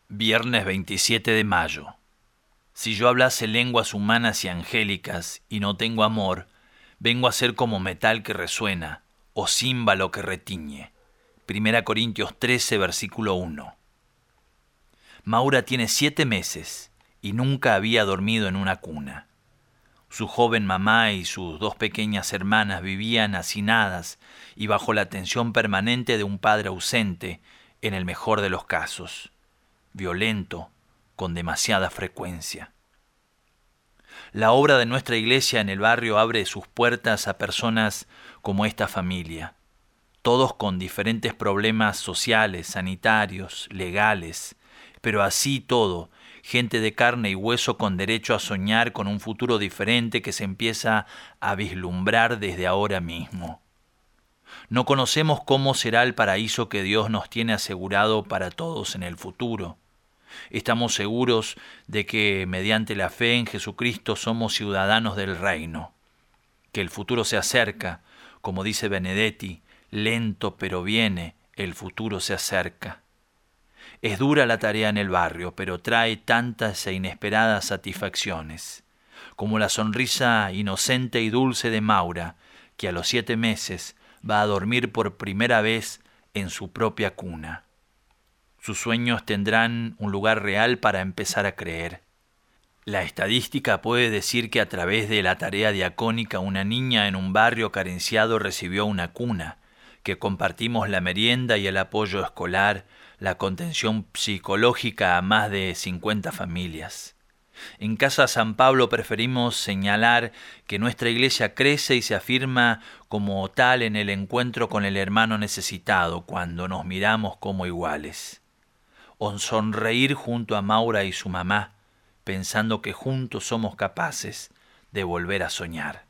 Viernes 27 de mayo. Si yo hablase lenguas humanas y angélicas y no tengo amor, vengo a ser como metal que resuena o címbalo que retiñe. 1 Corintios 13, versículo 1. Maura tiene 7 meses y nunca había dormido en una cuna. Su joven mamá y sus 2 pequeñas hermanas vivían hacinadas y bajo la atención permanente de un padre ausente, en el mejor de los casos, violento, con demasiada frecuencia. La obra de nuestra iglesia en el barrio abre sus puertas a personas como esta familia, todos con diferentes problemas sociales, sanitarios, legales, pero así todo, gente de carne y hueso con derecho a soñar con un futuro diferente que se empieza a vislumbrar desde ahora mismo. No conocemos cómo será el paraíso que Dios nos tiene asegurado para todos en el futuro. Estamos seguros de que mediante la fe en Jesucristo somos ciudadanos del reino, que el futuro se acerca, como dice Benedetti, lento pero viene, el futuro se acerca. Es dura la tarea en el barrio, pero trae tantas e inesperadas satisfacciones, como la sonrisa inocente y dulce de Maura, que a los 7 meses va a dormir por primera vez en su propia cuna. Sus sueños tendrán un lugar real para empezar a creer. La estadística puede decir que a través de la tarea diacónica una niña en un barrio carenciado recibió una cuna, que compartimos la merienda y el apoyo escolar, la contención psicológica a más de 50 familias. En Casa San Pablo preferimos señalar que nuestra iglesia crece y se afirma como tal en el encuentro con el hermano necesitado, cuando nos miramos como iguales. O sonreír junto a Maura y su mamá, pensando que juntos somos capaces de volver a soñar.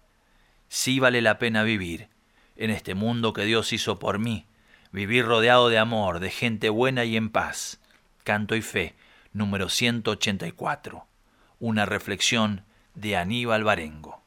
Sí vale la pena vivir en este mundo que Dios hizo por mí, vivir rodeado de amor, de gente buena y en paz. Canto y Fe, número 184. Una reflexión de Aníbal Barengo.